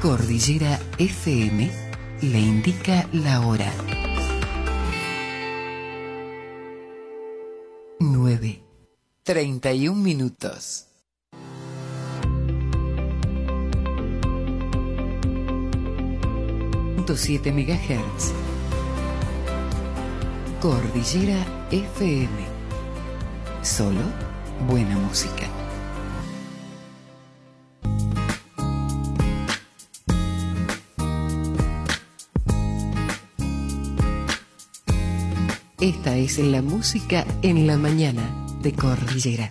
Cordillera FM le indica la hora. 9:31. 7 MHz. Cordillera FM. Solo buena música. Esta es la música en la mañana de Cordillera.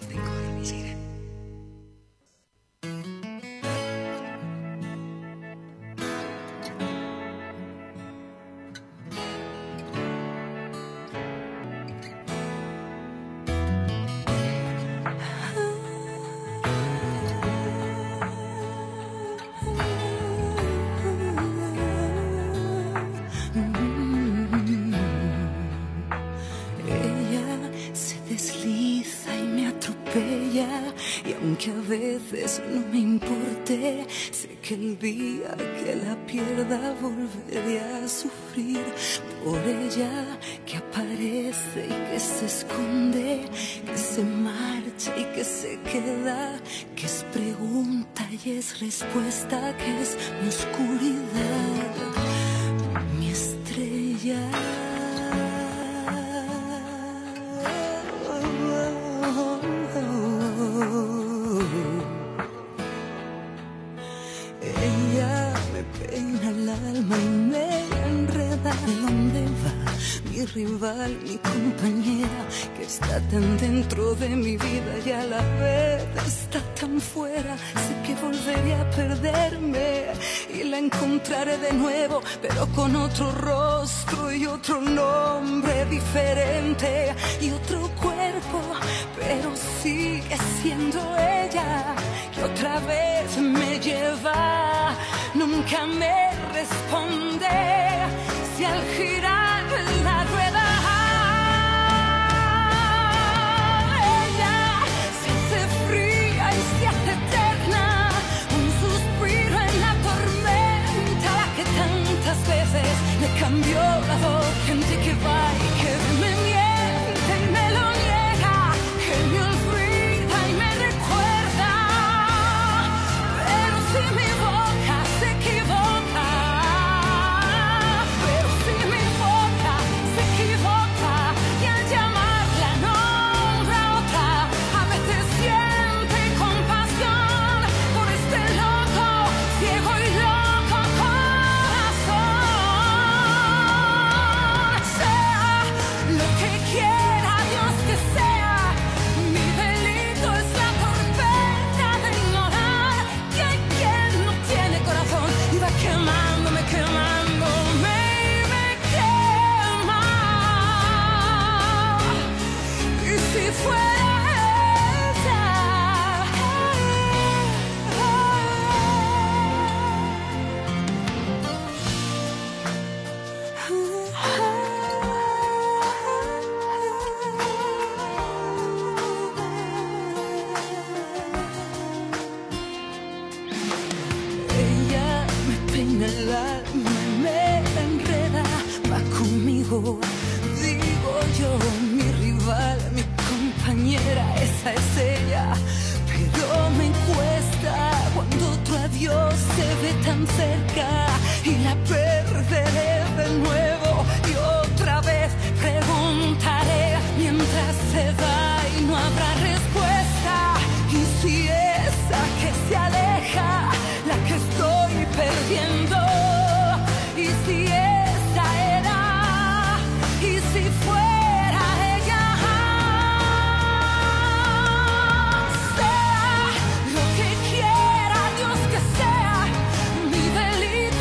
El día que la pierda volveré a sufrir por ella, que aparece y que se esconde, que se marcha y que se queda, que es pregunta y es respuesta, que es mi oscuridad, mi estrella. Rival, mi compañera, que está tan dentro de mi vida y a la vez está tan fuera. Sé que volveré a perderme y la encontraré de nuevo, pero con otro rostro y otro nombre diferente y otro cuerpo, pero sigue siendo ella, que otra vez me lleva, nunca me responde. Si al girar la rueda ella se hace fría y se hace eterna, un suspiro en la tormenta, la que tantas veces me cambió la voz, gente que va y que me miente y me lo niega, que me olvida y me recuerda, pero si mi boca se equivoca, y al llamarla nombra otra, a veces siente compasión por este loco, ciego y loco corazón. Sea lo que quiera Dios que sea, mi delito es la torpeza de ignorar que hay quien no tiene corazón y va quemándome, quemándome. Si fuera ella, ella me peina el alma, me enreda, va conmigo, digo yo, mi rival, mi compañera, esa es ella, pero me cuesta cuando otro adiós se ve tan cerca y la perderé de nuevo y otra vez preguntaré mientras se va y no habrá respuesta. Y si esa que se aleja, la que estoy perdiendo, y si esa era, y si fuera ella, sea lo que quiera Dios que sea, mi delito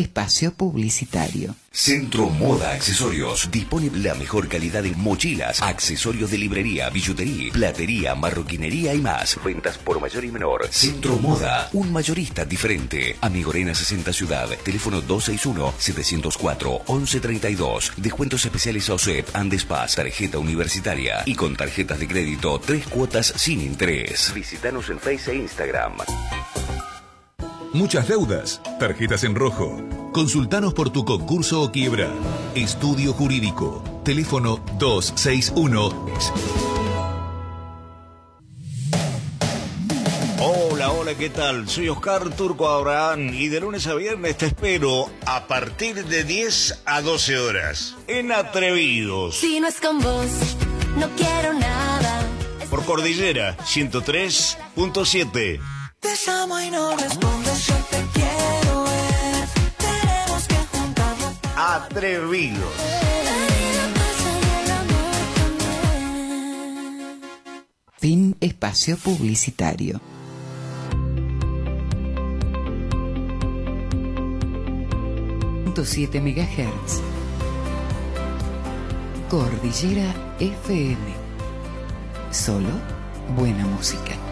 espacio publicitario. Centro Moda Accesorios dispone la mejor calidad de mochilas, accesorios de librería, billutería, platería, marroquinería y más. Ventas por mayor y menor. Centro Moda, un mayorista diferente. Amigorena 60 Ciudad. Teléfono 261-704-1132. Descuentos especiales a OSEP, Andespas, tarjeta universitaria y con tarjetas de crédito 3 cuotas sin interés. Visítanos en Facebook e Instagram. Muchas deudas, tarjetas en rojo. Consultanos por tu concurso o quiebra. Estudio Jurídico. Teléfono 261. Hola, ¿qué tal? Soy Oscar Turco Abraham y de lunes a viernes te espero a partir de 10 a 12 horas en Atrevidos. Si no es con vos, no quiero nada. Por Cordillera 103.7. Te llamo y no respondes, yo te quiero ver. Tenemos que juntarnos. Atrevidos. Fin espacio publicitario. .7 MHz. Cordillera FM. Solo buena música.